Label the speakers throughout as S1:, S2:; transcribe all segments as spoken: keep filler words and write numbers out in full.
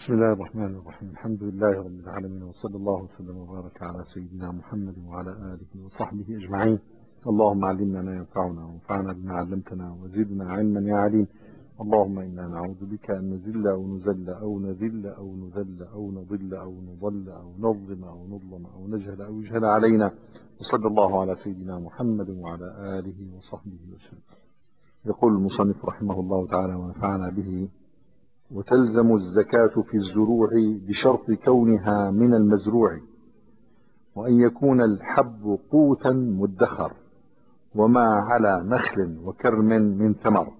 S1: بسم الله الرحمن الرحيم. الحمد لله رب العالمين، وصلى الله وسلم وبارك على سيدنا محمد وعلى آله وصحبه أجمعين. اللهم علمنا ما ينفعنا وانفعنا بما علمتنا وزدنا علما يا عليم. اللهم إنا نعوذ بك أن نزل أو نزل أو نذل أو نذل أو نضل أو نضل أو نظلم أو نظلم أو نجهل أو يجهل علينا. وصلى الله على سيدنا محمد وعلى آله وصحبه وسلم. يقول المصنف رحمه الله تعالى ونفعنا به: وتلزم الزكاة في الزروع بشرط كونها من المزروع، وأن يكون الحب قوتا مدخر، وما على نخل وكرم من ثمر.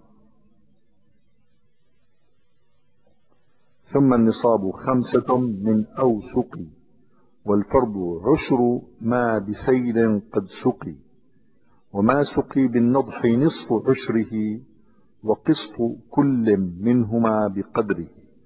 S1: ثم النصاب خمسة من أوسق، والفرض عشر ما بسيل قد سقي، وما سقي بالنضح نصف عشره، وقسط كل منهما بقدره.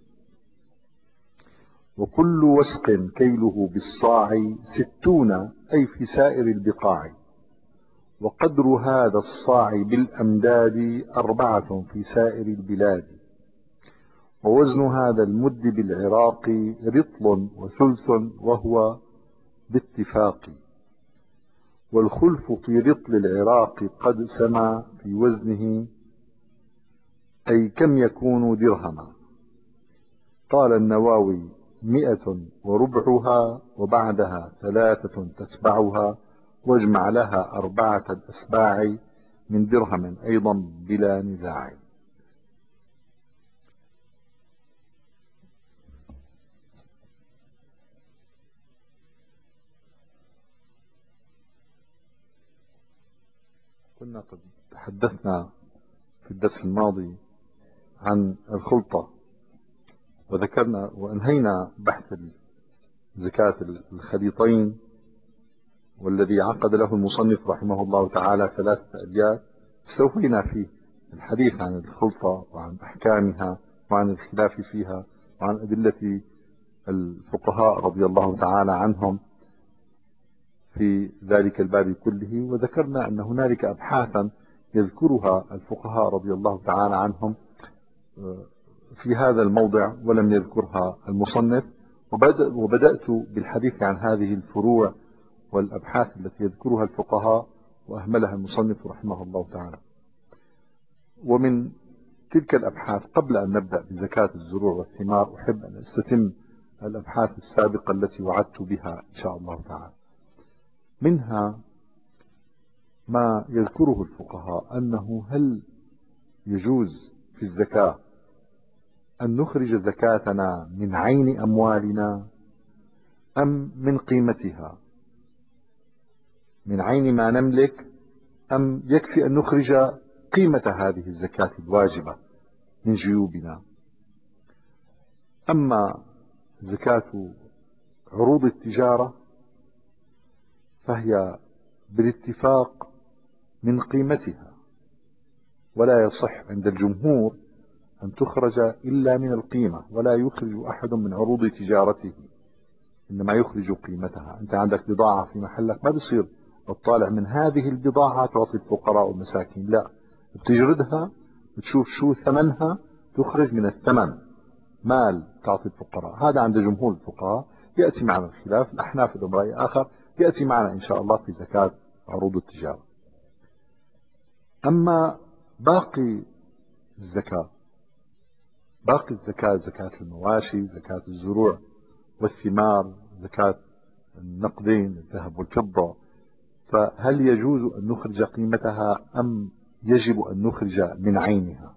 S1: وكل وسق كيله بالصاع ستون، أي في سائر البقاع، وقدر هذا الصاع بالأمداد أربعة في سائر البلاد. ووزن هذا المد بالعراق رطل وثلث، وهو باتفاق. والخلف في رطل العراق قد سما في وزنه، أي كم يكون درهما. قال النواوي: مئة وربعها، وبعدها ثلاثة تتبعها، واجمع لها أربعة الأسباع من درهم أيضا بلا نزاع. كنا قد تحدثنا في الدرس الماضي عن الخلطة، وذكرنا وأنهينا بحث زكاة الخليطين، والذي عقد له المصنف رحمه الله تعالى ثلاثة أبيات استوفينا فيه الحديث عن الخلطة وعن أحكامها وعن الخلاف فيها وعن أدلة الفقهاء رضي الله تعالى عنهم في ذلك الباب كله. وذكرنا أن هنالك أبحاثا يذكرها الفقهاء رضي الله تعالى عنهم في هذا الموضع ولم يذكرها المصنف، وبدأت بالحديث عن هذه الفروع والأبحاث التي يذكرها الفقهاء وأهملها المصنف رحمه الله تعالى. ومن تلك الأبحاث، قبل أن نبدأ بزكاة الزروع والثمار، أحب أن أستتم الأبحاث السابقة التي وعدت بها إن شاء الله تعالى. منها ما يذكره الفقهاء أنه هل يجوز في الزكاة أن نخرج زكاتنا من عين أموالنا أم من قيمتها، من عين ما نملك، أم يكفي أن نخرج قيمة هذه الزكاة الواجبة من جيوبنا. أما زكاة عروض التجارة فهي بالاتفاق من قيمتها، ولا يصح عند الجمهور أن تخرج إلا من القيمة، ولا يخرج أحد من عروض تجارته، إنما يخرج قيمتها. أنت عندك بضاعة في محلك، ما بصير تطالع من هذه البضاعة تعطي الفقراء والمساكين، لا، بتجردها بتشوف شو ثمنها، تخرج من الثمن مال تعطي الفقراء. هذا عند جمهور الفقهاء. يأتي معنا الخلاف، الأحناف لهم رأي آخر، يأتي معنا إن شاء الله في زكاة عروض التجارة. أما باقي الزكاة، باقي الزكاة، زكاة المواشي، زكاة الزروع والثمار، زكاة النقدين الذهب والفضة، فهل يجوز أن نخرج قيمتها أم يجب أن نخرج من عينها؟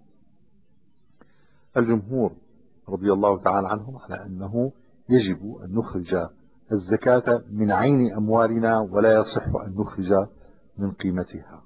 S1: الجمهور رضي الله تعالى عنهم على أنه يجب أن نخرج الزكاة من عين أموالنا، ولا يصح أن نخرج من قيمتها.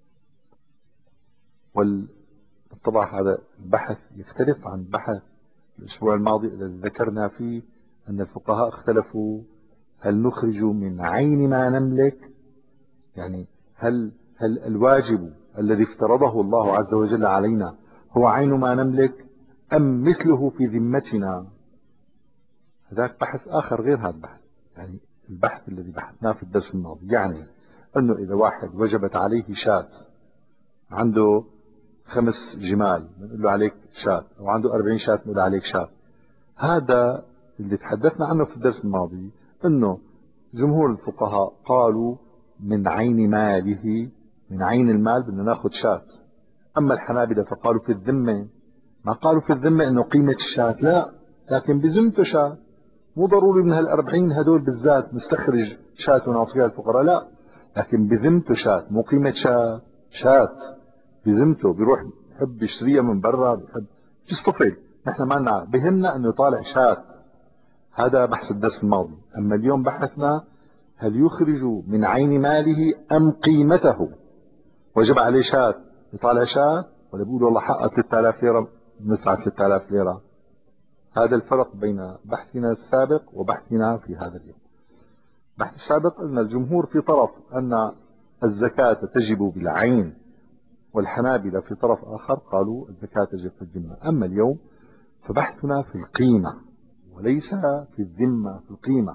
S1: وطبعا هذا البحث يختلف عن بحث الأسبوع الماضي الذي ذكرنا فيه أن الفقهاء اختلفوا: هل نخرج من عين ما نملك، يعني هل هل الواجب الذي افترضه الله عز وجل علينا هو عين ما نملك، أم مثله في ذمتنا؟ هذاك بحث آخر غير هذا البحث. يعني البحث الذي بحثناه في الدرس الماضي يعني أنه إذا واحد وجبت عليه شاة، عنده خمس جمال بنقول له عليك شاة، أو عنده أربعين شاة بنقول عليك شاة، هذا اللي تحدثنا عنه في الدرس الماضي، انه جمهور الفقهاء قالوا من عين ماله، من عين المال بدنا ناخذ شاة. اما الحنابلة فقالوا في الذمة، ما قالوا في الذمة انه قيمة الشاة لا، لكن بذمته شاة. مو ضروري من هالأربعين هدول بالذات نستخرج شاة ونعطيها الفقراء، لا، لكن بذمته شاة، مو قيمة شاة، شاة بذمته، بيروح بحب يشتريها من برا، بحب يصطفل، نحن ما لنا بهمنا انه يطالع شاة. هذا بحث الدرس الماضي. اما اليوم بحثنا هل يخرج من عين ماله ام قيمته، وجب عليه شاة يطالع شاة، ولا بيقول والله حقها ثلاثة آلاف ليرة ندفع ثلاثة آلاف ليرة. هذا الفرق بين بحثنا السابق وبحثنا في هذا اليوم. بحث السابق أن الجمهور في طرف أن الزكاة تجب بالعين، والحنابلة في طرف آخر قالوا الزكاة تجب في الذمة. أما اليوم فبحثنا في القيمة وليس في الذمة، في القيمة.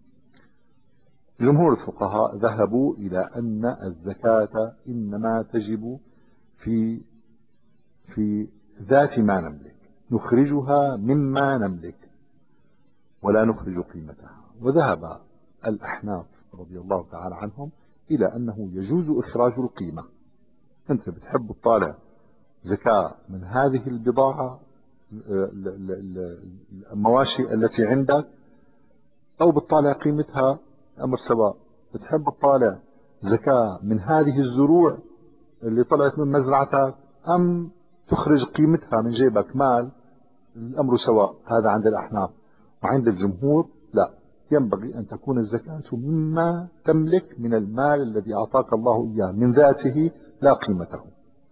S1: جمهور الفقهاء ذهبوا إلى أن الزكاة إنما تجب في في ذات ما نملك، نخرجها مما نملك ولا نخرج قيمتها. وذهب الأحناف رضي الله تعالى عنهم إلى أنه يجوز إخراج القيمة. أنت بتحب تطالع زكاة من هذه البضاعة المواشي التي عندك، أو بتطالع قيمتها، أمر سواء. بتحب تطالع زكاة من هذه الزروع اللي طلعت من مزرعتك، أم تخرج قيمتها من جيبك مال، الأمر سواء. هذا عند الأحناف. وعند الجمهور لا، ينبغي أن تكون الزكاة مما تملك من المال الذي أعطاك الله إياه من ذاته لا قيمته.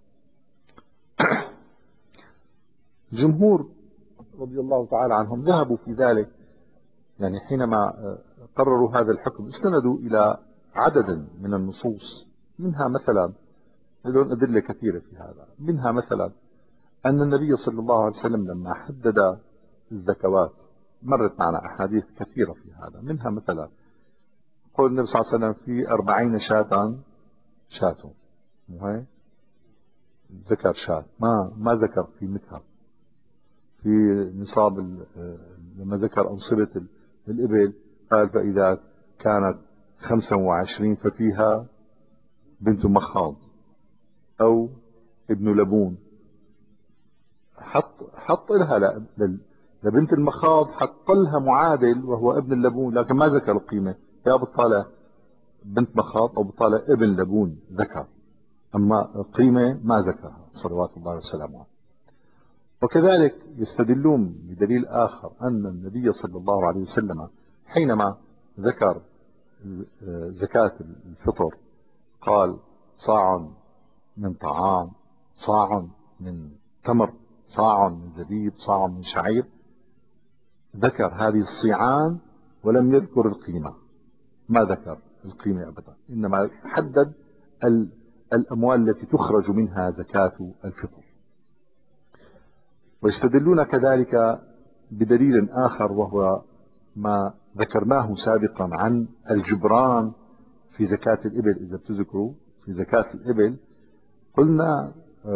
S1: الجمهور رضي الله تعالى عنهم ذهبوا في ذلك، يعني حينما قرروا هذا الحكم استندوا إلى عدد من النصوص، منها مثلا لهم أدلة كثيرة في هذا، منها مثلا أن النبي صلى الله عليه وسلم لما حدد الزكوات مرت معنا أحاديث كثيرة في هذا. منها مثلا قول النبي صلى الله عليه وسلم في أربعين شاة شاة، مو هيك؟ ذكر شاة، ما ما ذكر قيمتها. في نصاب لما ذكر أنصبة الإبل قال فإذا كانت خمسة وعشرين ففيها بنت مخاض أو ابن لبون. حط حط لها لبنت المخاض، حط لها معادل وهو ابن اللبون، لكن ما ذكر القيمة. يا بطالع بنت مخاض أو بطالع ابن لبون ذكر، أما القيمة ما ذكرها صلوات الله وسلامه. وكذلك يستدلون بدليل آخر أن النبي صلى الله عليه وسلم حينما ذكر زكاة الفطر قال صاع من طعام، صاع من تمر، صاع من زبيب، صاع من شعير. ذكر هذه الصيعان ولم يذكر القيمة، ما ذكر القيمة أبدا، إنما حدد الأموال التي تخرج منها زكاة الفطر. ويستدلون كذلك بدليل آخر وهو ما ذكرناه سابقا عن الجبران في زكاة الإبل. إذا بتذكروا في زكاة الإبل قلنا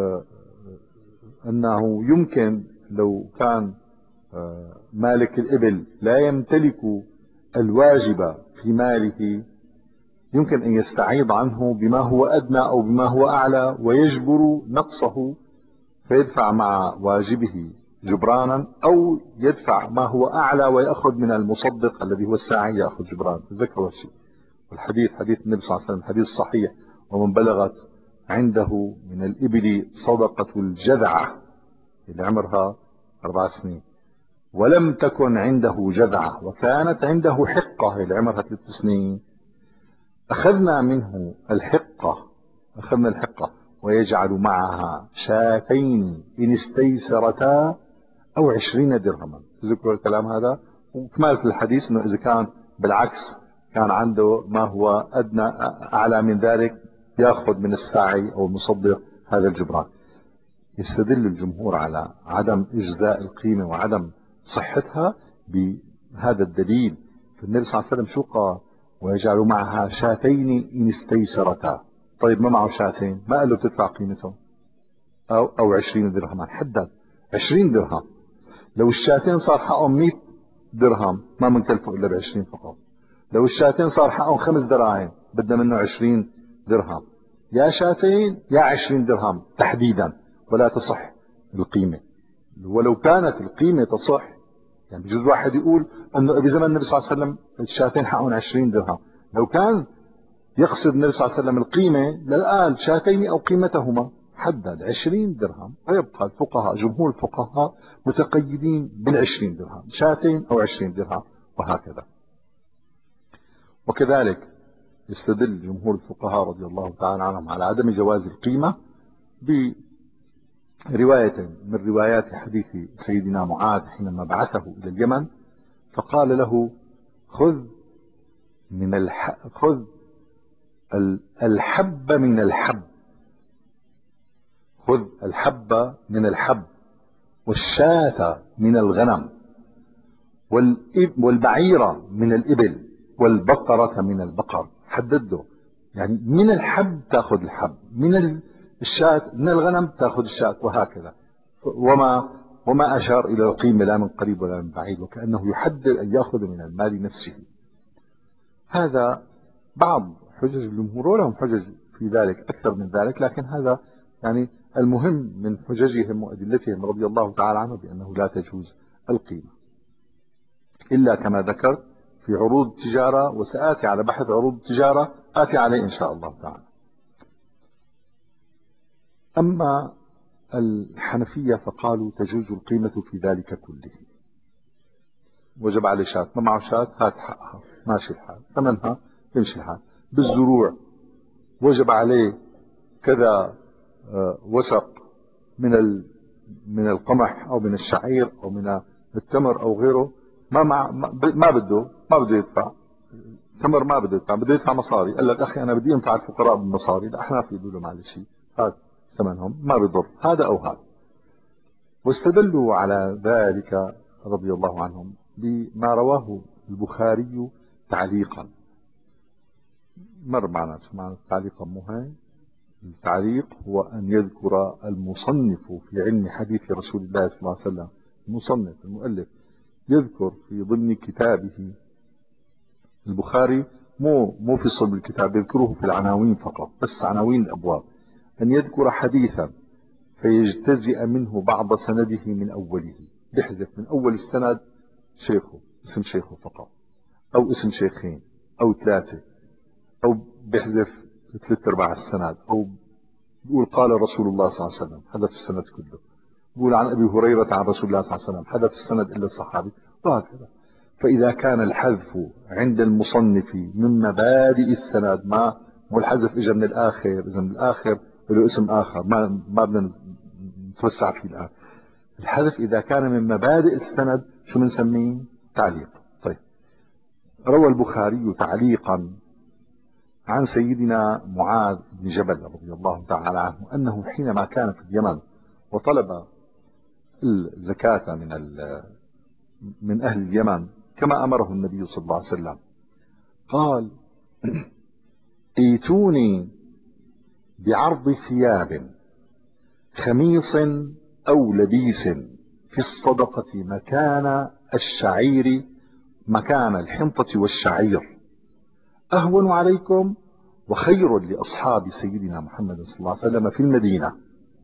S1: أنه يمكن لو كان مالك الإبل لا يمتلك الواجب في ماله يمكن أن يستعيض عنه بما هو أدنى أو بما هو أعلى ويجبر نقصه، فيدفع مع واجبه جبرانا، أو يدفع ما هو أعلى ويأخذ من المصدق الذي هو الساعي يأخذ جبران. تذكروا الشيء والحديث حديث النبي صلى الله عليه وسلم حديث صحيح: ومن بلغت عنده من الإبل صدقة الجذعة اللي عمرها أربع سنين ولم تكن عنده جذعة وكانت عنده حقة اللي عمرها ثلاث سنين، أخذنا منه الحقة، أخذنا الحقة ويجعل معها شاتين إن استيسرتا أو عشرين درهما. تذكروا الكلام هذا؟ وكمالة الحديث أنه إذا كان بالعكس كان عنده ما هو أدنى أعلى من ذلك يأخذ من الساعي أو المصدق هذا الجبران. يستدل الجمهور على عدم إجزاء القيمة وعدم صحتها بهذا الدليل. فالنبي صلى الله عليه وسلم شو قال؟ ويجعل معها شاتين إن استيسرتا. طيب ما معه شاتين، ما قال له بتدفع قيمته أو أو عشرين درهما، حدد عشرين درهم. لو الشاتين صار حقهم مئة درهم ما بنكلفه إلا بعشرين فقط. لو الشاتين صار حقهم خمس دراهم بدنا منه عشرين درهم. يا شاتين يا عشرين درهم تحديدا، ولا تصح القيمة. ولو كانت القيمة تصح، يعني بجوز واحد يقول انه بزمن النبي صلى الله عليه وسلم الشاتين حقهم عشرين درهم، لو كان يقصد النبي صلى الله عليه وسلم القيمة للآن شاتين أو قيمتهما حدد عشرين درهم، ويبقى الفقهاء جمهور الفقهاء متقيدين بالعشرين درهم، شاتين أو عشرين درهم وهكذا. وكذلك يستدل جمهور الفقهاء رضي الله تعالى عنهم على عدم جواز القيمة برواية من روايات حديث سيدنا معاذ حينما بعثه إلى اليمن فقال له خذ من الح... خذ الحب من الحب، خذ الحب من الحب والشاة من الغنم والبعيرة من الإبل والبقرة من البقر. حدده يعني من الحب تأخذ الحب، من الشاة من الغنم تأخذ الشاة، وهكذا. وما وما أشار إلى القيمة لا من قريب ولا من بعيد، وكأنه يحدد أن يأخذ من المال نفسه. هذا بعض حجج الجمهور، ولهم حجج في ذلك أكثر من ذلك، لكن هذا يعني المهم من حججهم وأدلتهم رضي الله تعالى عنه بأنه لا تجوز القيمة إلا كما ذكرت في عروض التجارة، وسآتي على بحث عروض التجارة آتي عليه إن شاء الله تعالى. أما الحنفية فقالوا تجوز القيمة في ذلك كله. وجب عليه شاة، ما معه شاة هات حقها ماشي الحال، ثمنها يمشي الحال. بالزروع وجب عليه كذا وسق من من القمح او من الشعير او من التمر او غيره، ما مع ما بده ما بده يدفع تمر، ما بده يدفع، بده يدفع مصاري. قال لك اخي انا بدي انفع الفقراء بالمصاري، الاحناف يقولوا له معلش هات ثمنهم ما بضر هذا او هذا. واستدلوا على ذلك رضي الله عنهم بما رواه البخاري تعليقا. مر معنا معنى تعليقا مو هاي. التعليق هو أن يذكر المصنف في علم حديث رسول الله صلى الله عليه وسلم، المصنف المؤلف يذكر في ضمن كتابه البخاري، مو مو في صلب الكتاب، يذكره في العناوين فقط، بس عناوين الأبواب، أن يذكر حديثا فيجتزئ منه بعض سنده من أوله، يحذف من أول السند شيخه اسم شيخه فقط، أو اسم شيخين أو ثلاثة، أو بيحذف ثلاث أرباع السند، أو بيقول قال رسول الله صلى الله عليه وسلم حذف السند كله، بيقول عن أبي هريرة عن رسول الله صلى الله عليه وسلم حذف السند إلا الصحابي، وهكذا. فإذا كان الحذف عند المصنف من مبادئ السند، ما مو الحذف إجا من الآخر، إذا من الآخر له اسم آخر ما ما بدنا نتوسع فيه الآن. الحذف إذا كان من مبادئ السند شو بنسميه؟ تعليق. طيب، روى البخاري تعليقا عن سيدنا معاذ بن جبل رضي الله تعالى عنه أنه حينما كان في اليمن وطلب الزكاة من من أهل اليمن كما أمره النبي صلى الله عليه وسلم، قال ائتوني بعرض ثياب خميص أو لبيس في الصدقة مكان الشعير، مكان الحنطة والشعير، أهون عليكم وخير لأصحاب سيدنا محمد صلى الله عليه وسلم في المدينة.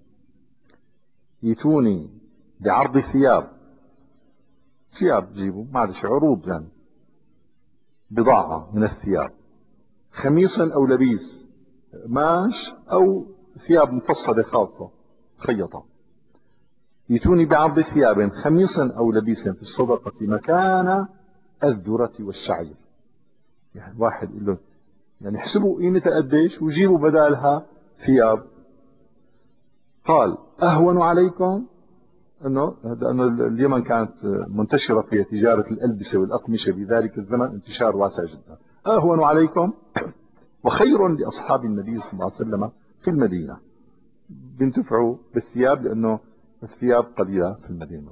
S1: ائتوني بعرض ثياب، ثياب جيبوا معلش عروض يعني بضاعة من الثياب، خميص أو لبيس ماش أو ثياب مفصلة خاصة خيطة. ائتوني بعرض ثياب خميص أو لبيس في الصدقة مكان الذرة والشعير. يعني واحد يقول له يعني احسبوا قيمتها قديش وجيبوا بدالها ثياب. قال أهون عليكم، انه انه اليمن كانت منتشره في تجاره الالبسه والاقمشه بذلك الزمن انتشار واسع جدا، اهون عليكم وخير لاصحاب النبي صلى الله عليه وسلم في المدينه، بينتفعوا بالثياب لانه الثياب قليله في المدينه.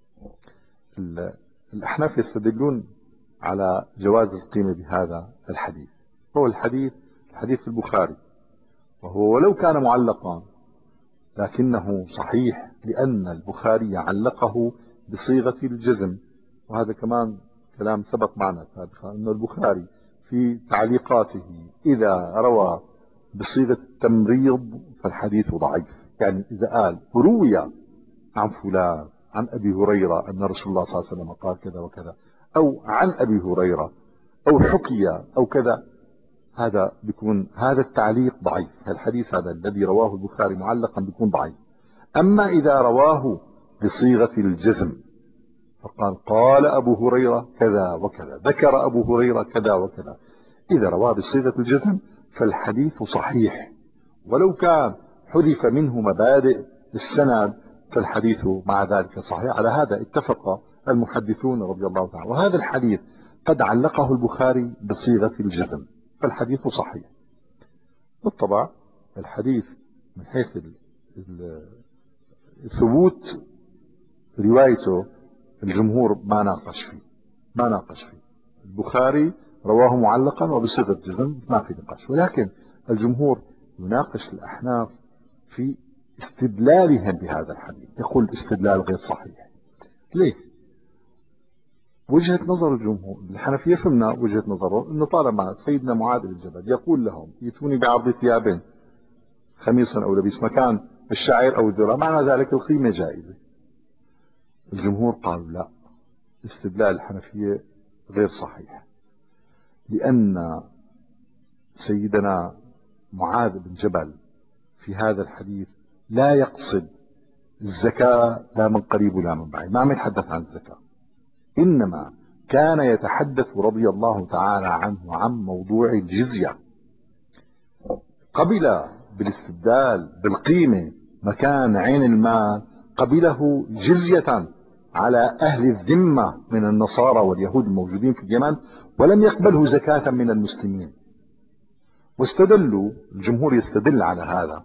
S1: الاحناف يستدلون على جواز القيمه بهذا الحديث، هو الحديث الحديث في البخاري، وهو ولو كان معلقا لكنه صحيح لأن البخاري علقه بصيغة الجزم. وهذا كمان كلام سبق معنا سابقا أن البخاري في تعليقاته إذا روى بصيغة التمريض فالحديث ضعيف. يعني إذا قال روي عن فلان عن أبي هريرة أن رسول الله صلى الله عليه وسلم قال كذا وكذا، أو عن أبي هريرة، أو حكي أو كذا، هذا بيكون هذا التعليق ضعيف. الحديث هذا الذي رواه البخاري معلقا بيكون ضعيف. أما إذا رواه بصيغة الجزم فقال قال أبو هريرة كذا وكذا، ذكر أبو هريرة كذا وكذا، إذا رواه بصيغة الجزم فالحديث صحيح، ولو كان حذف منه مبادئ السند فالحديث مع ذلك صحيح. على هذا اتفق المحدثون رضي الله تعالى. وهذا الحديث قد علقه البخاري بصيغة الجزم فالحديث صحيح. بالطبع الحديث من حيث ثبوت روايته الجمهور ما ناقش فيه، ما ناقش فيه. البخاري رواه معلقا وبصيغة جزم ما في نقاش، ولكن الجمهور يناقش الأحناف في استدلالهم بهذا الحديث، يقول الاستدلال غير صحيح. ليه؟ وجهة نظر الجمهور الحنفية فهمنا وجهة نظره انه طالما سيدنا معاذ بن جبل يقول لهم ائتوني بعرض ثياب خميصا او لبيس مكان الشعير او الذرة، معنى ذلك القيمة جائزة. الجمهور قالوا لا، استدلال الحنفية غير صحيح، لأن سيدنا معاذ بن جبل في هذا الحديث لا يقصد الزكاة لا من قريب ولا من بعيد، ما عم يتحدث عن الزكاة، إنما كان يتحدث رضي الله تعالى عنه عن موضوع الجزية. قبل بالاستبدال بالقيمة مكان عين المال، قبله جزية على أهل الذمة من النصارى واليهود الموجودين في اليمن، ولم يقبله زكاة من المسلمين. واستدلوا الجمهور يستدل على هذا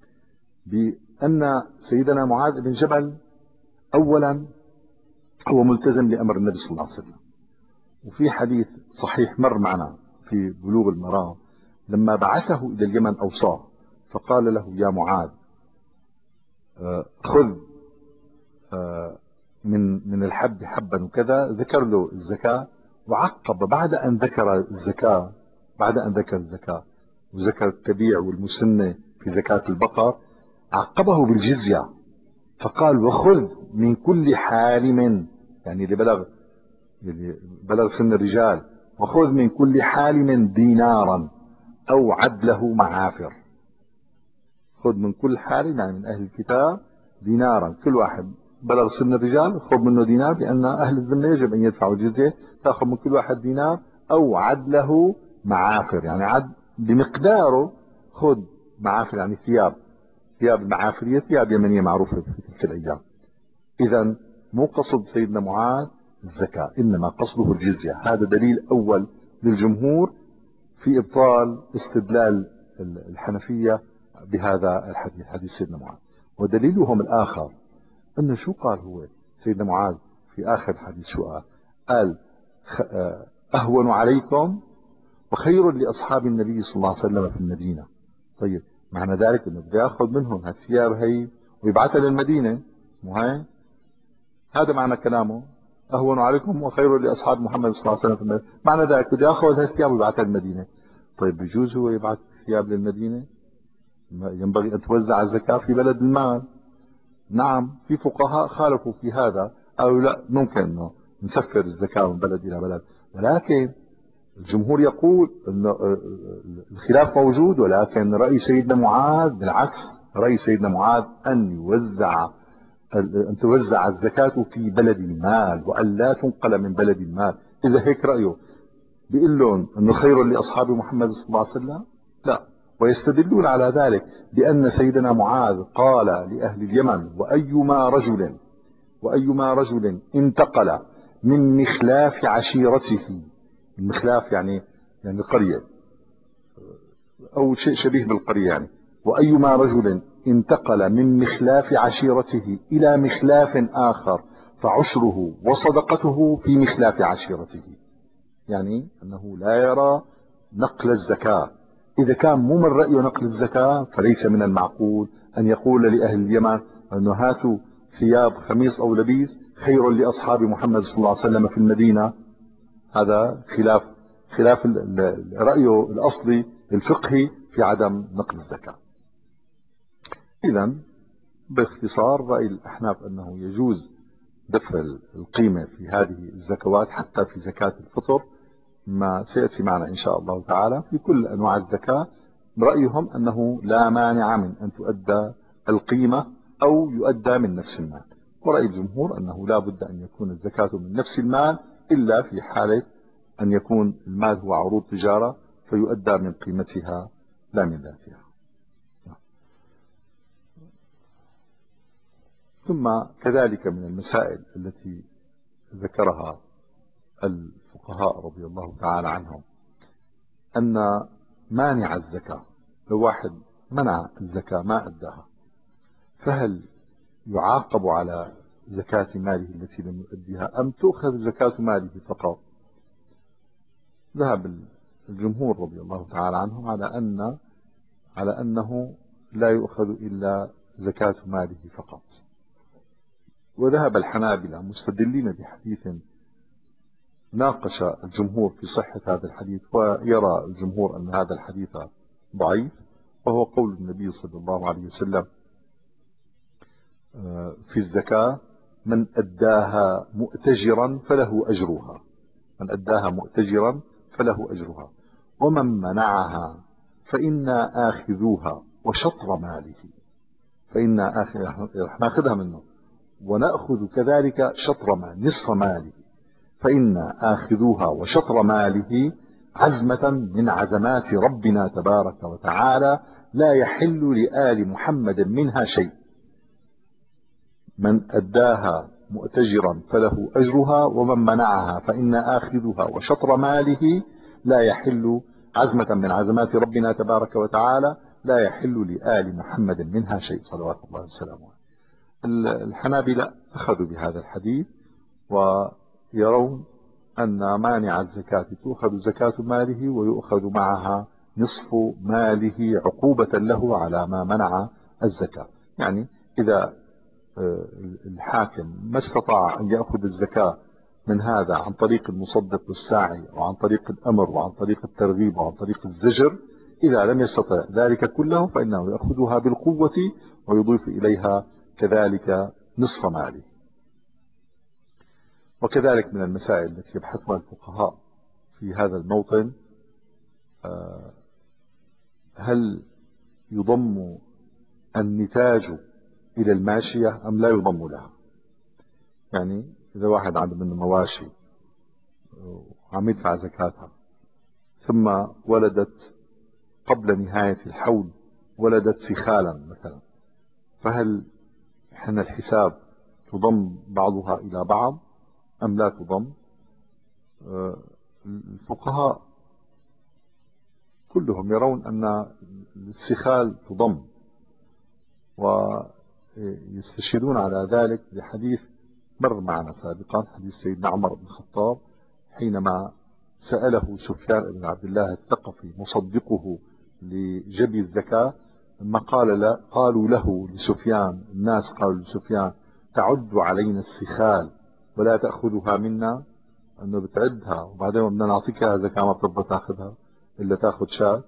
S1: بأن سيدنا معاذ بن جبل أولا هو ملتزم لأمر النبي صلى الله عليه وسلم. وفي حديث صحيح مر معنا في بلوغ المرام لما بعثه إلى اليمن أوصاه فقال له يا معاذ خذ من من الحب حبا وكذا، ذكر له الزكاة وعقب بعد أن ذكر الزكاة بعد أن ذكر الزكاة وذكر التبيع والمسنة في زكاة البقر، عقبه بالجزية فقال وخذ من كل حالم، يعني اللي بلغ اللي بلغ سن الرجال، وخذ من كل حالم دينارا أو عدله معافر. خذ من كل حالم يعني من أهل الكتاب دينارا، كل واحد بلغ سن الرجال خذ منه دينار، لأن أهل الذمة يجب أن يدفعوا الجزية، تأخذ من كل واحد دينار أو عدله معافر، يعني عد بمقداره، خذ معافر يعني ثياب، ثياب المعافرية ثياب يمنية معروفة في تلك الأيام. إذا مو قصد سيدنا معاذ الزكاة، إنما قصده الجزية. هذا دليل أول للجمهور في إبطال استدلال الحنفية بهذا الحديث، حديث سيدنا معاذ. ودليلهم الآخر أنه شو قال هو سيدنا معاذ في آخر الحديث؟ شو قال؟ قال أهون عليكم وخير لأصحاب النبي صلى الله عليه وسلم في المدينة. طيب معنى ذلك أنه بده يأخذ منهم هالثياب هي ويبعثها للمدينة، مو هي؟ هذا معنى كلامه، أهون عليكم وخير لأصحاب محمد صلى الله عليه وسلم في المدينة، معنى ذلك بده يأخذ هالثياب ويبعثها للمدينة. طيب بجوز هو يبعث ثياب للمدينة؟ ينبغي أن توزع الزكاة في بلد المال. نعم في فقهاء خالفوا في هذا، أو لا ممكن أنه نسفر الزكاة من بلد إلى بلد، ولكن الجمهور يقول أن الخلاف موجود، ولكن رأي سيدنا معاذ بالعكس، رأي سيدنا معاذ أن يوزع أن توزع الزكاة في بلد المال وأن لا تنقل من بلد المال. إذا هيك رأيه بيقول لهم أنه خير لأصحاب محمد صلى الله عليه وسلم؟ لا. ويستدلون على ذلك بأن سيدنا معاذ قال لأهل اليمن وأيما رجل وأيما رجل انتقل من مخلاف عشيرته، المخلاف يعني يعني القرية أو شيء شبيه بالقرية، يعني وأيما رجل انتقل من مخلاف عشيرته إلى مخلاف آخر فعشره وصدقته في مخلاف عشيرته، يعني أنه لا يرى نقل الزكاة. إذا كان مو من رأيه نقل الزكاة فليس من المعقول أن يقول لأهل اليمن أنه هاتوا ثياب خميص أو لبيس خير لأصحاب محمد صلى الله عليه وسلم في المدينة، هذا خلاف خلاف رأيه الأصلي الفقهي في عدم نقد الزكاة. إذا باختصار رأي الأحناف أنه يجوز دفع القيمة في هذه الزكوات حتى في زكاة الفطر، ما سيأتي معنا إن شاء الله تعالى في كل أنواع الزكاة. رأيهم أنه لا مانع من أن تؤدى القيمة أو يؤدى من نفس المال، ورأي الجمهور أنه لا بد أن يكون الزكاة من نفس المال إلا في حالة أن يكون المال هو عروض تجارة فيؤدى من قيمتها لا من ذاتها. ثم كذلك من المسائل التي ذكرها الفقهاء رضي الله تعالى عنهم أن مانع الزكاة، لو واحد منع الزكاة ما أداها، فهل يعاقب على زكاة ماله التي لم يؤديها أم تؤخذ زكاة ماله فقط؟ ذهب الجمهور رضي الله تعالى عنهم على أن على أنه لا يؤخذ إلا زكاة ماله فقط. وذهب الحنابلة مستدلين بحديث ناقش الجمهور في صحة هذا الحديث، ويرى الجمهور أن هذا الحديث ضعيف، وهو قول النبي صلى الله عليه وسلم في الزكاة: من أداها مؤتجرا فله أجرها، من أداها مؤتجرا فله أجرها، ومن منعها فإنا آخذوها وشطر ماله، فإنا آخذ ناخذها منه ونأخذ كذلك شطر مال نصف ماله، فإنا آخذوها وشطر ماله عزمة من عزمات ربنا تبارك وتعالى لا يحل لآل محمد منها شيء. من أداها مؤتجرا فله أجرها، ومن منعها فإنا آخذها وشطر ماله لا يحل عزمة من عزمات ربنا تبارك وتعالى لا يحل لآل محمد منها شيء صلوات الله وسلامه عليه. الحنابلة أخذوا بهذا الحديث ويرون أن مانع الزكاة تؤخذ زكاة ماله ويؤخذ معها نصف ماله عقوبة له على ما منع الزكاة. يعني إذا الحاكم ما استطاع أن يأخذ الزكاة من هذا عن طريق المصدق والساعي وعن طريق الأمر وعن طريق الترغيب وعن طريق الزجر، إذا لم يستطع ذلك كله فإنه يأخذها بالقوة ويضيف إليها كذلك نصف ماله. وكذلك من المسائل التي يبحثها الفقهاء في هذا الموطن: هل يضم النتاج إلى الماشية أم لا يضم لها؟ يعني إذا واحد عنده منه مواشي وعم يدفع زكاتها ثم ولدت قبل نهاية الحول ولدت سخالا مثلا، فهل حين الحساب تضم بعضها إلى بعض أم لا تضم؟ الفقهاء كلهم يرون أن السخال تضم، ويستشهدون على ذلك بحديث مر معنا سابقا، حديث سيدنا عمر بن الخطاب حينما سأله سفيان بن عبد الله الثقفي مصدقه لجبي الزكاة، لما قال لا قالوا له لسفيان الناس قالوا لسفيان: تعد علينا السخال ولا تأخذها منا، أنه بتعدها وبعدين بدنا نعطيك إياها زكاة ما بترضى تاخذها إلا تاخذ شاة.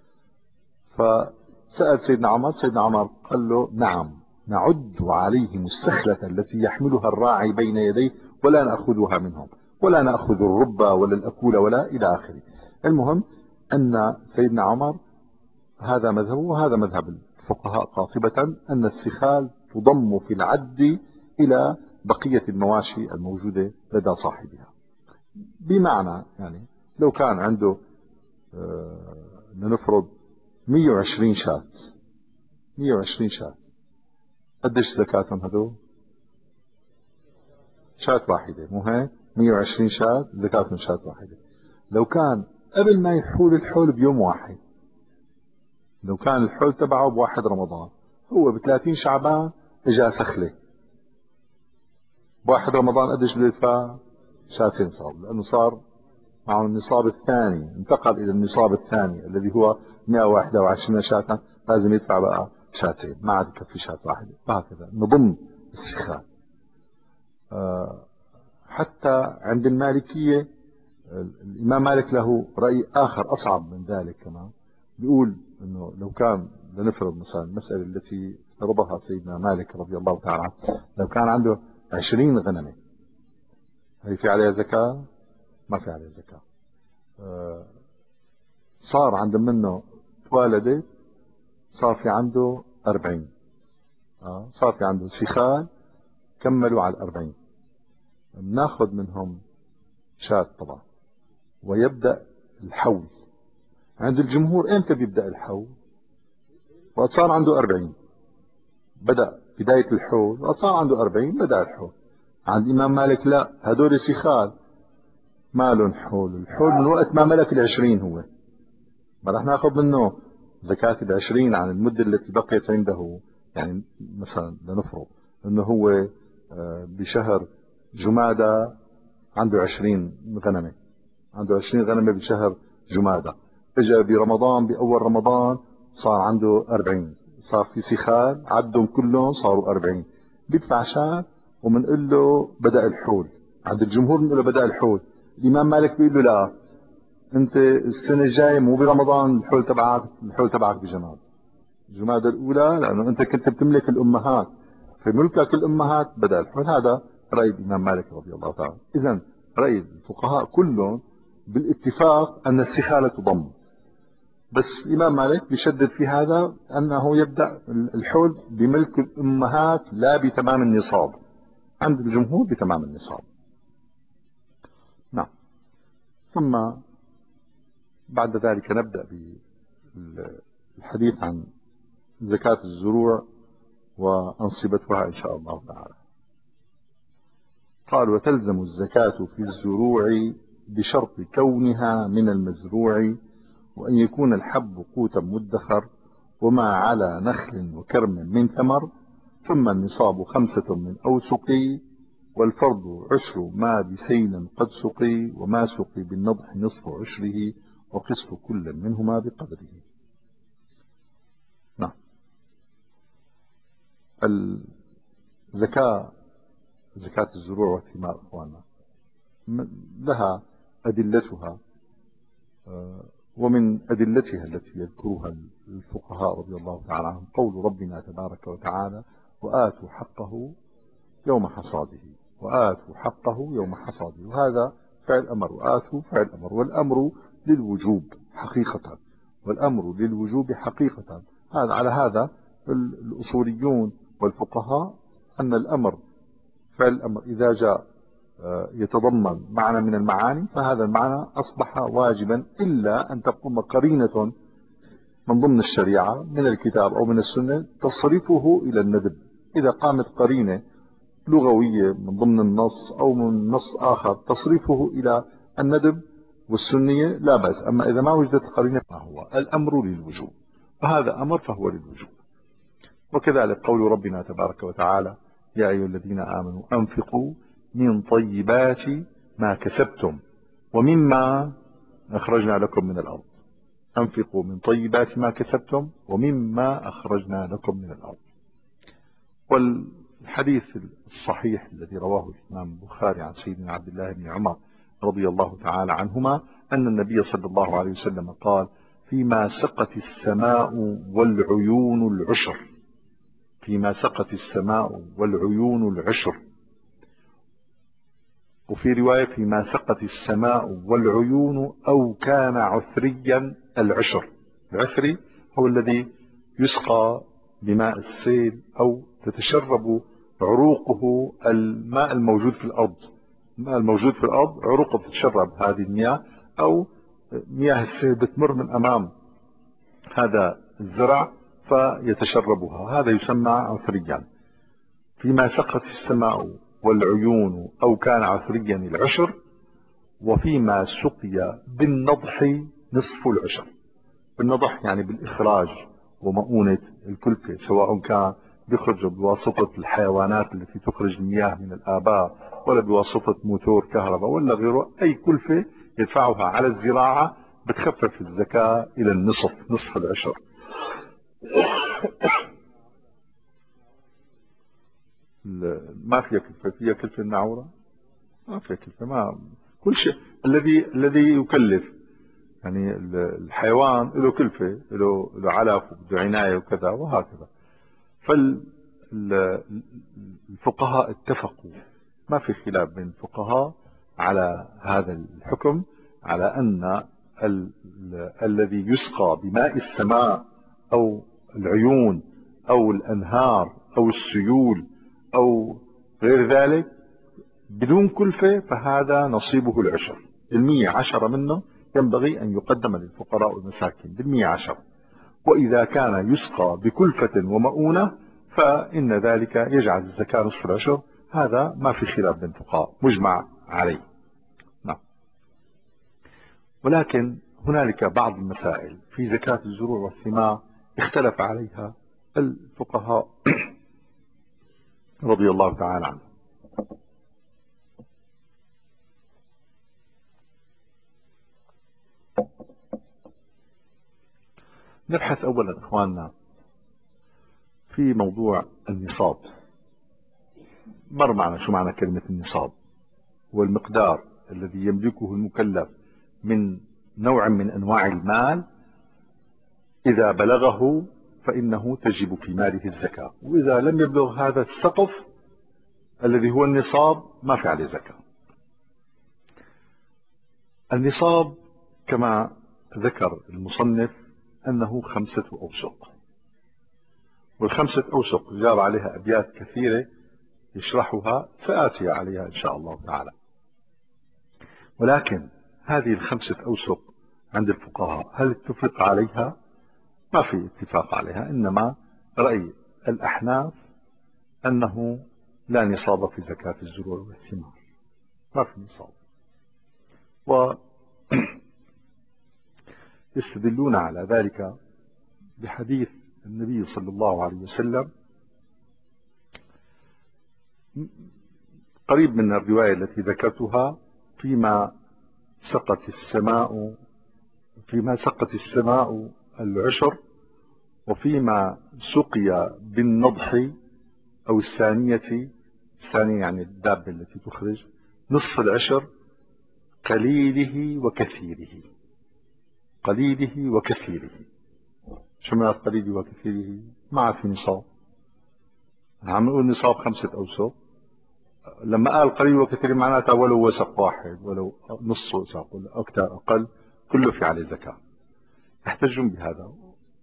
S1: فسأل سيدنا عمر، سيدنا عمر قال له: نعم نعد عليهم السخلة التي يحملها الراعي بين يديه ولا نأخذها منهم ولا نأخذ الربا ولا الأكول ولا إلى آخره. المهم أن سيدنا عمر هذا مذهبه وهذا مذهب الفقهاء قاطبة، أن السخال تضم في العد إلى بقية المواشي الموجودة لدى صاحبها. بمعنى يعني لو كان عنده لنفرض مئة وعشرين شاة، مئة وعشرين شاة، قديش زكاتهم هذول؟ شاة واحدة، مو هيك؟ مئة وعشرين شاة زكاتهم شاة واحدة. لو كان قبل ما يحول الحول بيوم واحد، لو كان الحول تبعه بواحد رمضان، هو بثلاثين شعبان اجا سخلة، بواحد رمضان قديش بده يدفع؟ شاتين صار، لأنه صار معه النصاب الثاني، انتقل إلى النصاب الثاني الذي هو مئة وواحد وعشرين شاة، لازم يدفع بقى شاتين، ما عاد يكفي شاة واحدة. وهكذا نضم السخال. حتى عند المالكية الإمام مالك له رأي آخر أصعب من ذلك كمان، بيقول أنه لو كان لنفرض مثلا المسألة التي افترضها سيدنا مالك رضي الله تعالى عنه، لو كان عنده عشرين غنمة، هي في عليها زكاة؟ ما في عليها زكاة. صار عنده منه اتولدت، صار في عنده أربعين، آه صار في عنده سخال كملوا على الأربعين، بناخذ منهم شاة طبعا، ويبدأ الحول. عند الجمهور امتى بيبدأ الحول؟ وقت صار عنده أربعين بدأ بداية الحول، وقت صار عنده أربعين بدأ الحول. عند الإمام مالك لا، هدول سخال ما لهم حول، الحول من وقت ما ملك العشرين هو، ما رح ناخذ منه زكاة العشرين عن المدة التي بقيت عنده. يعني مثلا لنفرض انه هو بشهر جمادى عنده عشرين غنمة، عنده عشرين غنمة بشهر جمادى، اجى برمضان بأول رمضان صار عنده أربعين، صار في سخال عدهم كلهم صاروا أربعين، بيدفع شاة ومنقول له بدأ الحول. عند الجمهور بنقول له بدأ الحول، الإمام مالك بيقول له لا، انت السنة الجاية مو برمضان الحول تبعك، الحول تبعك بجماد جماد الأولى، لأنه أنت كنت بتملك الأمهات، في ملكك الأمهات بدأ الحول. هذا رأي الإمام مالك رضي الله تعالى. إذن رأي الفقهاء كلهم بالاتفاق أن السخالة تضم، بس الإمام مالك بيشدد في هذا أنه يبدأ الحول بملك الأمهات لا بتمام النصاب، عند الجمهور بتمام النصاب. نعم. ثم بعد ذلك نبدأ بالحديث عن زكاة الزروع وأنصبتها إن شاء الله تعالى. قال: وتلزم الزكاة في الزروع بشرط كونها من المزروع، وأن يكون الحب قوتا مدخر، وما على نخل وكرم من ثمر، ثم النصاب خمسة من أوسق، والفرض عشر ما بسين قد سقي، وما سقي بالنضح نصف عشره، وقسط كل منهما بقدره. نعم. الزكاة، زكاة الزروع والثمار أخواننا، لها أدلتها، ومن أدلتها التي يذكرها الفقهاء رضي الله تعالى عنهم قول ربنا تبارك وتعالى: وآتوا حقه يوم حصاده، وآتوا حقه يوم حصاده، وهذا فعل أمر، وآتوا فعل أمر، والأمر للوجوب حقيقة، والأمر للوجوب حقيقة. هذا على هذا الأصوليون والفقهاء أن الأمر فعل الأمر إذا جاء يتضمن معنى من المعاني فهذا المعنى أصبح واجبا، إلا أن تقوم قرينة من ضمن الشريعة من الكتاب أو من السنة تصرفه إلى الندب. إذا قامت قرينة لغوية من ضمن النص أو من نص آخر تصرفه إلى الندب والسنية لا بأس، أما إذا ما وجدت قرينة فهو الأمر للوجوب، وهذا أمر فهو للوجوب. وكذلك قول ربنا تبارك وتعالى: يا أيها الذين آمنوا أنفقوا من طيبات ما كسبتم ومما أخرجنا لكم من الأرض. أنفقوا من طيبات ما كسبتم ومما أخرجنا لكم من الأرض. والحديث الصحيح الذي رواه الإمام البخاري عن سيدنا عبد الله بن عمر رضي الله تعالى عنهما أن النبي صلى الله عليه وسلم قال: فيما سقت السماء والعيون العشر، فيما سقت السماء والعيون العشر، وفي رواية: فيما سقت السماء والعيون أو كان عثريا العشر. العثري هو الذي يسقى بماء السيل أو تتشرب عروقه الماء الموجود في الأرض، الماء الموجود في الأرض عروقه بتتشرب هذه المياه، أو مياه السيل بتمر من أمام هذا الزرع فيتشربها، هذا يسمى عثريا. فيما سقت السماء والعيون أو كان عثريا العشر، وفيما سقي بالنضح نصف العشر. بالنضح يعني بالإخراج ومؤونة الكلفة، سواء كان بيخرج بواسطة الحيوانات التي تخرج المياه من الآبار، ولا بواسطة موتور كهرباء ولا غيره، أي كلفة يدفعها على الزراعة بتخفف الزكاة إلى النصف، نصف العشر. ما فيها كلفة، فيها كلفة النعورة؟ ما فيها كلفة. ما كل شيء الذي الذي يكلف، يعني الحيوان له كلفة، له له علف وبده عناية وكذا وهكذا. فالفقهاء اتفقوا، ما في خلاف بين الفقهاء على هذا الحكم، على أن ال ال الذي يسقى بماء السماء أو العيون أو الأنهار أو السيول أو غير ذلك بدون كلفة، فهذا نصيبه العشر بالمية. عشرة منه ينبغي أن يقدم للفقراء والمساكين بالمية عشرة. وإذا كان يسقى بكلفة ومؤونة فإن ذلك يجعل الزكاة نصف العشر. هذا ما في خلاف بين الفقهاء، مجمع عليه. نعم. ولكن هنالك بعض المسائل في زكاة الزروع والثمار اختلف عليها الفقهاء رضي الله تعالى عنهم. نبحث أولا إخواننا في موضوع النصاب. مر معنا شو معنى كلمة النصاب، هو المقدار الذي يملكه المكلف من نوع من أنواع المال، إذا بلغه فإنه تجب في ماله الزكاة، وإذا لم يبلغ هذا السقف الذي هو النصاب ما في عليه زكاة. النصاب كما ذكر المصنف أنه خمسة أوسق، والخمسة أوسق جاب عليها أبيات كثيرة يشرحها، سآتي عليها إن شاء الله تعالى. ولكن هذه الخمسة أوسق عند الفقهاء هل اتفق عليها؟ ما في اتفاق عليها، إنما رأي الأحناف أنه لا نصاب في زكاة الزروع والثمار، ما في نصاب. ويستدلون على ذلك بحديث النبي صلى الله عليه وسلم قريب من الرواية التي ذكرتها: فيما سقت السماء فيما سقت السماء العشر، وفيما سقي بالنضح أو الثانية، الثانية يعني الدابة التي تخرج، نصف العشر، قليله وكثيره. قليله وكثيره، شو معنى قليله وكثيره؟ ما في نصاب. عم نقول نصاب خمسة أوسق، لما قال قليل وكثير معناتها ولو وسق واحد، ولو نص وسق، ولا أكثر أقل، كله في عليه زكاة. يحتجون بهذا،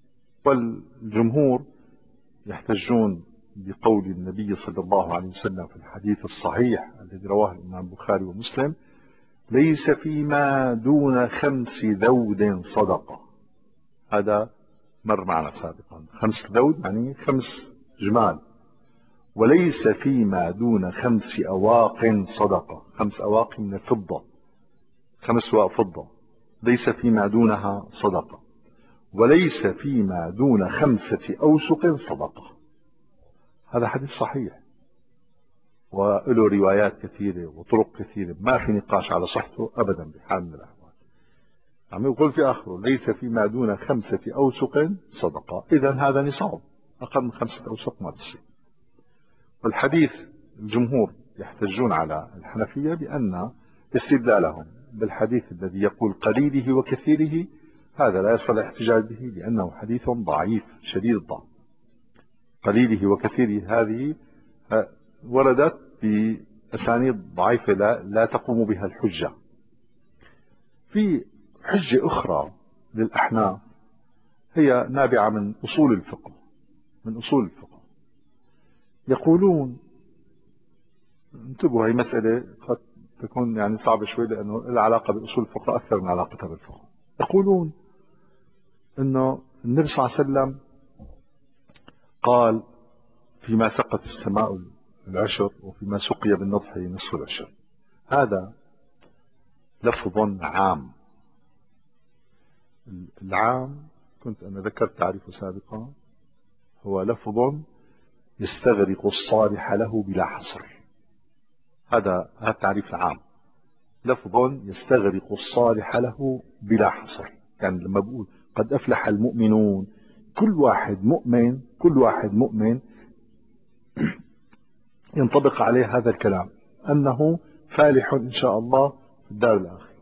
S1: والجمهور يحتجون بقول النبي صلى الله عليه وسلم في الحديث الصحيح الذي رواه الإمام البخاري ومسلم: ليس فيما دون خمس ذود صدقة. هذا مر معنا سابقا، خمس ذود يعني خمس جمال. وليس فيما دون خمس أواق صدقة، خمس أواق من الفضة، خمس أواق فضة، ليس فيما دونها صدقة. وليس فيما دون خمسة أوسق صدقة. هذا حديث صحيح وله روايات كثيرة وطرق كثيرة، ما في نقاش على صحته أبدا بحال من الأحوال. عم يقول في آخره: ليس فيما دون خمسة أوسق صدقة. إذا هذا نصاب، أقل من خمسة أوسق ما بصير. والحديث الجمهور يحتجون على الحنفية بأن استدلالهم بالحديث الذي يقول قليله وكثيره هذا لا يصح الاحتجاج به، لأنه حديث ضعيف شديد الضعف. قليله وكثيره هذه وردت بأسانيد ضعيفة لا, لا تقوم بها الحجة. في حجة أخرى للأحناف هي نابعة من أصول الفقه، من أصول الفقه. يقولون، انتبهوا، هي مسألة قد تكون يعني صعبة شوي لأنه العلاقة بأصول الفقه أكثر من علاقتها بالفقه. يقولون أنه النبي صلى الله عليه وسلم قال: فيما سقت السماء العشر، وفيما سقي بالنضح نصف العشر. هذا لفظ عام. العام كنت أنا ذكرت تعريفه سابقا، هو لفظ يستغرق الصالح له بلا حصر. هذا هذا التعريف العام، لفظ يستغرق الصالح له بلا حصر. يعني لما بقول قد أفلح المؤمنون، كل واحد مؤمن، كل واحد مؤمن
S2: ينطبق عليه هذا الكلام أنه فالح إن شاء الله في الدار الآخرة.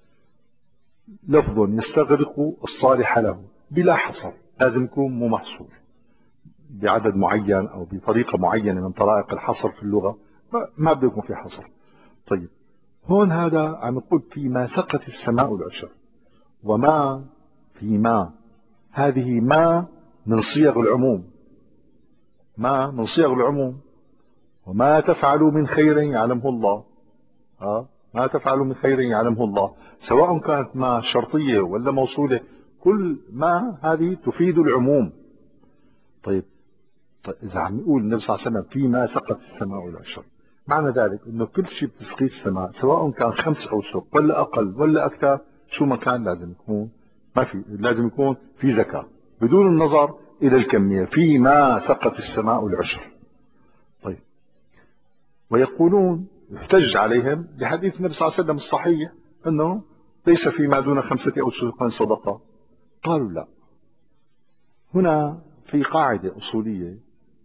S2: لفظ يستغرق الصالح له بلا حصر، لازم يكون مو محصور بعدد معين أو بطريقة معينة من طرائق الحصر في اللغة، ما بده يكون في حصر. طيب هون هذا عم يقول فيما سقت السماء العشر، وما فيما، هذه ما من صيغ العموم، ما من صيغ العموم. وما تفعلوا من خير يعلمه الله، ها ما تفعلوا من خير يعلمه الله، سواء كانت ما شرطية ولا موصولة، كل ما هذه تفيد العموم. طيب, طيب إذا عم يقول النبي صلى الله عليه وسلم فيما سقت السماء العشر، معنى ذلك أنه كل شيء بتسقيه السماء سواء كان خمس أوسق ولا أقل ولا أكثر، شو ما كان لازم يكون ما في، لازم يكون في زكاة بدون النظر إلى الكمية. فيما سقت السماء العشر. طيب ويقولون يحتج عليهم بحديث النبي صلى الله عليه وسلم الصحيح أنه ليس فيما دون خمسة أوسق صدقة. قالوا لا، هنا في قاعدة أصولية،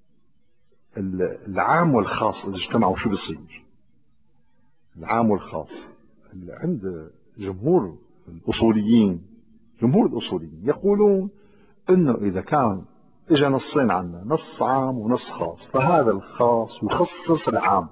S2: العام والخاص إذا اجتمعوا شو بيصير؟ العام والخاص عند جمهور الأصوليين، جمهور الأصوليين يقولون أنه إذا كان إجا نصين عنا، نص عام ونص خاص، فهذا الخاص يخصص العام،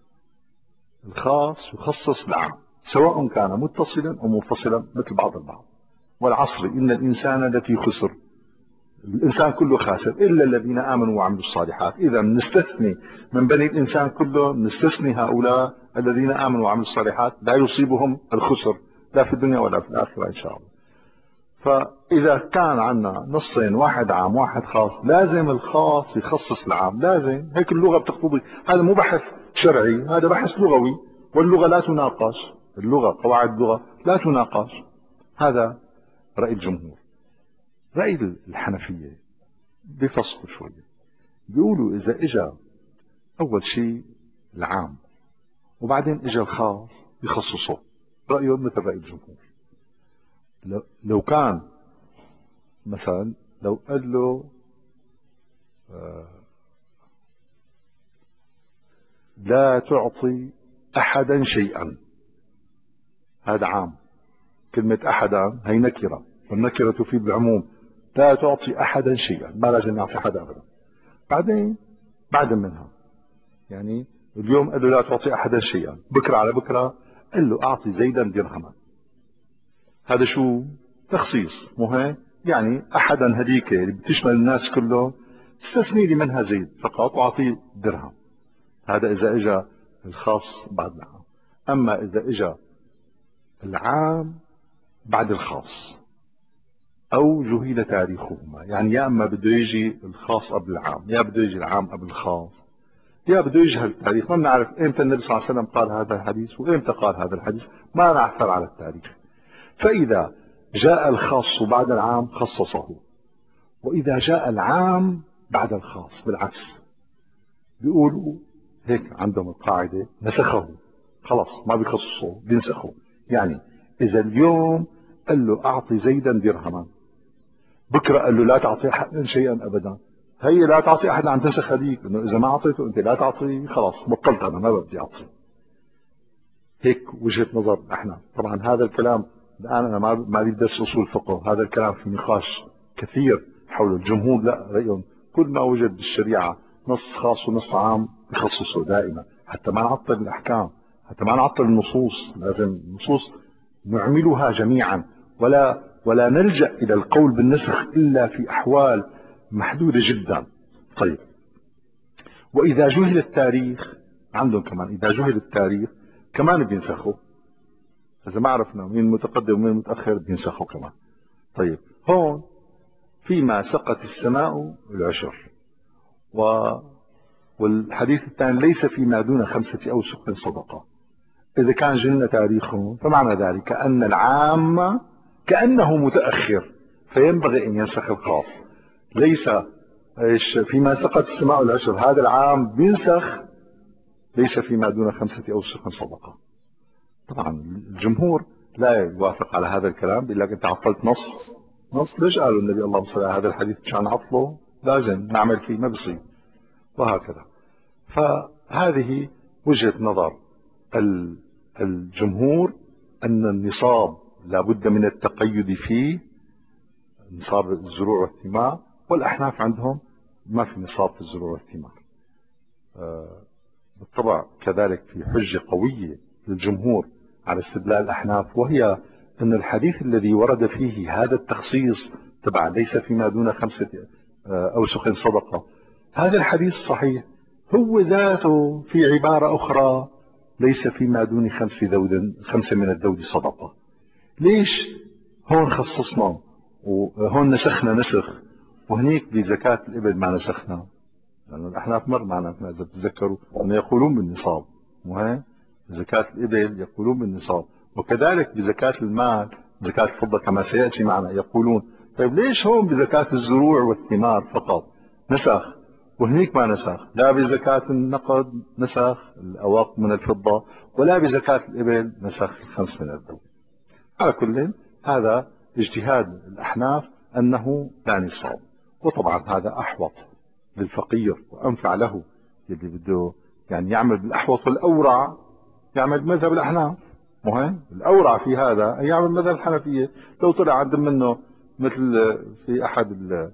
S2: الخاص يخصص العام سواء كان متصلا أو منفصلا مثل بعض البعض. والعصر إن الإنسان لفي خسر، الإنسان كله خاسر إلا الذين آمنوا وعملوا الصالحات. إذا نستثني من بني الإنسان كله، نستثني هؤلاء الذين آمنوا وعملوا الصالحات لا يصيبهم الخسر لا في الدنيا ولا في الآخرة إن شاء الله. فإذا كان عندنا نصين، واحد عام واحد خاص، لازم الخاص يخصص العام، لازم هيك اللغة بتقتضي. هذا مو بحث شرعي، هذا بحث لغوي، واللغة لا تناقش، اللغة قواعد اللغة لا تناقش. هذا رأي الجمهور. رأي الحنفية بفصلوا شوية، بيقولوا إذا إجا أول شيء العام وبعدين إجا الخاص يخصصه، رأيهم مثل رأي الجمهور. لو كان مثلا لو قال له آه لا تعطي أحدا شيئا، هذا عام، كلمة أحدا هي نكرة، والنكرة تفيد العموم، لا تعطي أحدا شيئا، ما لازم يعطي حدا أبدا. بعدين بعد منها يعني اليوم قال له لا تعطي أحدا شيئا، بكرة على بكرة قال له أعطي زيدا درهما، هذا شو؟ تخصيص، مو هيك؟ يعني أحدا هديك اللي بتشمل الناس كلهم، استثني لي منها زيد فقط وأعطيه درهم. هذا إذا إجا الخاص بعد العام. أما إذا إجا العام بعد الخاص أو جهيل تاريخهما، يعني يا أما بده يجي الخاص قبل العام، يا بده يجي العام قبل الخاص، يا بده يجهل التاريخ، ما بنعرف امتى النبي صلى الله عليه وسلم قال هذا الحديث وامتى قال هذا الحديث، ما نعثر على التاريخ. فإذا جاء الخاص بعد العام خصصه، وإذا جاء العام بعد الخاص بالعكس، بيقولوا هيك عندهم القاعدة نسخه، خلاص ما بيخصصوه بينسخه. يعني إذا اليوم قال له أعطي زيدا درهما، بكرة قال له لا تعطي أحدا شيئا أبدا، هي لا تعطي أحد عم تنسخ هذيك، إنه إذا ما أعطيته أنت لا تعطي، خلاص بطلت أنا ما بدي أعطي. هيك وجهة نظر احنا. طبعا هذا الكلام الآن أنا ما ما بدي درس أصول فقه، هذا الكلام في نقاش كثير حول. الجمهور لا، رأيهم كل ما وجد بالشريعة نص خاص ونص عام يخصصه دائما، حتى ما نعطل الأحكام، حتى ما نعطل النصوص. لازم النصوص نعملها جميعا، ولا ولا نلجأ إلى القول بالنسخ إلا في أحوال محدودة جدا. طيب وإذا جهل التاريخ، عندهم كمان إذا جهل التاريخ كمان بينسخوا، إذا ما عرفنا مين متقدم ومين متأخر بينسخوا كمان. طيب هون فيما سقت السماء العشر، و والحديث الثاني ليس فيما دون خمسة أوسق صدقة. إذا كان جن تاريخهم فمعنى ذلك أن العام كأنه متأخر، فينبغي أن ينسخ الخاص. ليس إيش فيما سقت السماء العشر، هذا العام بينسخ ليس فيما دون خمسة أوسق صدقة. طبعا الجمهور لا يوافق على هذا الكلام، بيقول لك أنت عطلت نص، نص ليش قالوا النبي اللهم صل على هذا الحديث مشان عطله لازم نعمل فيه، ما بصير، وهكذا. هذه وجهة نظر الجمهور، أن النصاب لابد من التقيد فيه، نصاب الزروع والثمار، والأحناف عندهم ما في نصاب في الزروع والثمار. بالطبع كذلك في حجة قوية للجمهور على استدلال الأحناف، وهي أن الحديث الذي ورد فيه هذا التخصيص تبع ليس فيما دون خمسة أوسق صدقة، هذا الحديث صحيح، هو ذاته في عبارة أخرى ليس فيما دون خمس ذود خمسة من الذود صدقة. ليش هون خصصنا وهون نسخنا نسخ، وهنيك بزكاة الإبل ما نسخنا؟ لأن يعني الأحناف مر معنا إذا تتذكروا أن يقولون بالنصاب، وهي زكاة الإبل يقولون بالنصاب، وكذلك بزكاة المال زكاة الفضة كما سيأتي معنا يقولون. طيب ليش هون بزكاة الزروع والثمار فقط نسخ وهنيك ما نسخ؟ لا بزكاة النقد نسخ الأواق من الفضة، ولا بزكاة الإبل نسخ الخمس من الذهب. على كل هذا اجتهاد الأحناف أنه لا نصاب، وطبعا هذا أحوط للفقير وأنفع له، اللي بده يعني يعمل بالأحوط والأورع يعمل مذهب الأحناف، مهم الأورع في هذا يعمل مذهب الحنفية. لو طلع عند منه مثل في أحد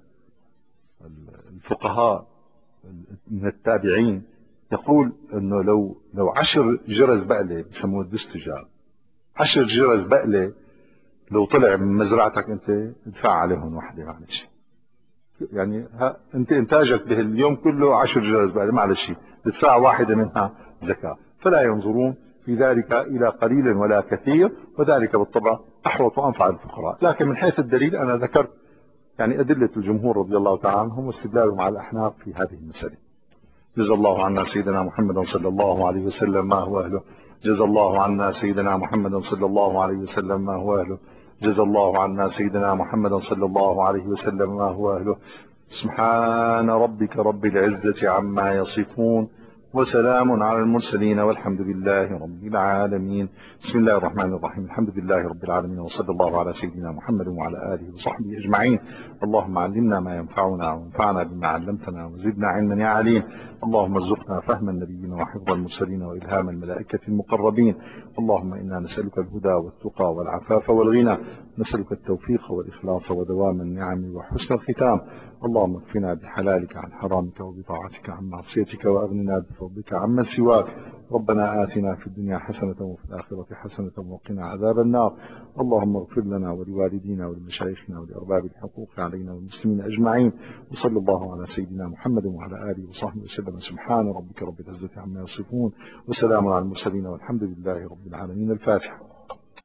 S2: الفقهاء من التابعين يقول أنه لو لو عشر جرز بقلة بسموه الدستجاب، عشر جرز بقلة لو طلع من مزرعتك أنت ادفع عليهم وحدة معلش، يعني ها انت انتاجك به اليوم كله عشر جرز بقى معلش تدفع واحدة منها زكاة. فلا ينظرون في ذلك إلى قليل ولا كثير، وذلك بالطبع أحوط وأنفع للفقراء. لكن من حيث الدليل أنا ذكرت يعني أدلة الجمهور رضي الله تعالى عنهم واستدلالهم على الأحناف في هذه المسألة. جزا الله عنا سيدنا محمد صلى الله عليه وسلم ما هو أهله. جزا الله عنا سيدنا محمد صلى الله عليه وسلم ما هو أهله. جزا الله عنا سيدنا محمد صلى الله عليه وسلم ما هو أهله. سبحان ربك رب العزة عما يصفون، وسلام على المرسلين، والحمد لله رب العالمين. بسم الله الرحمن الرحيم. الحمد لله رب العالمين، وصلى الله على سيدنا محمد وعلى آله وصحبه أجمعين. اللهم علمنا ما ينفعنا وانفعنا بما علمتنا وزدنا علما يا عليم. اللهم ارزقنا فهم النبيين وحفظ المرسلين وإلهام الملائكة المقربين. اللهم إنا نسألك الهدى والتقى والعفاف والغنى، نسألك التوفيق والإخلاص ودوام النعم وحسن الختام. اللهم اكفنا بحلالك عن حرامك وبطاعتك عن معصيتك، وأغننا بفضلك عمن سواك. ربنا آتنا في الدنيا حسنة وفي الآخرة حسنة وقنا عذاب النار. اللهم اغفر لنا ولوالدينا ولمشايخنا ولأرباب الحقوق علينا والمسلمين أجمعين. وصلى الله على سيدنا محمد وعلى آله وصحبه وسلم. سبحان ربك رب العزة عما يصفون، وسلام على المرسلين، والحمد لله رب العالمين. الفاتحة.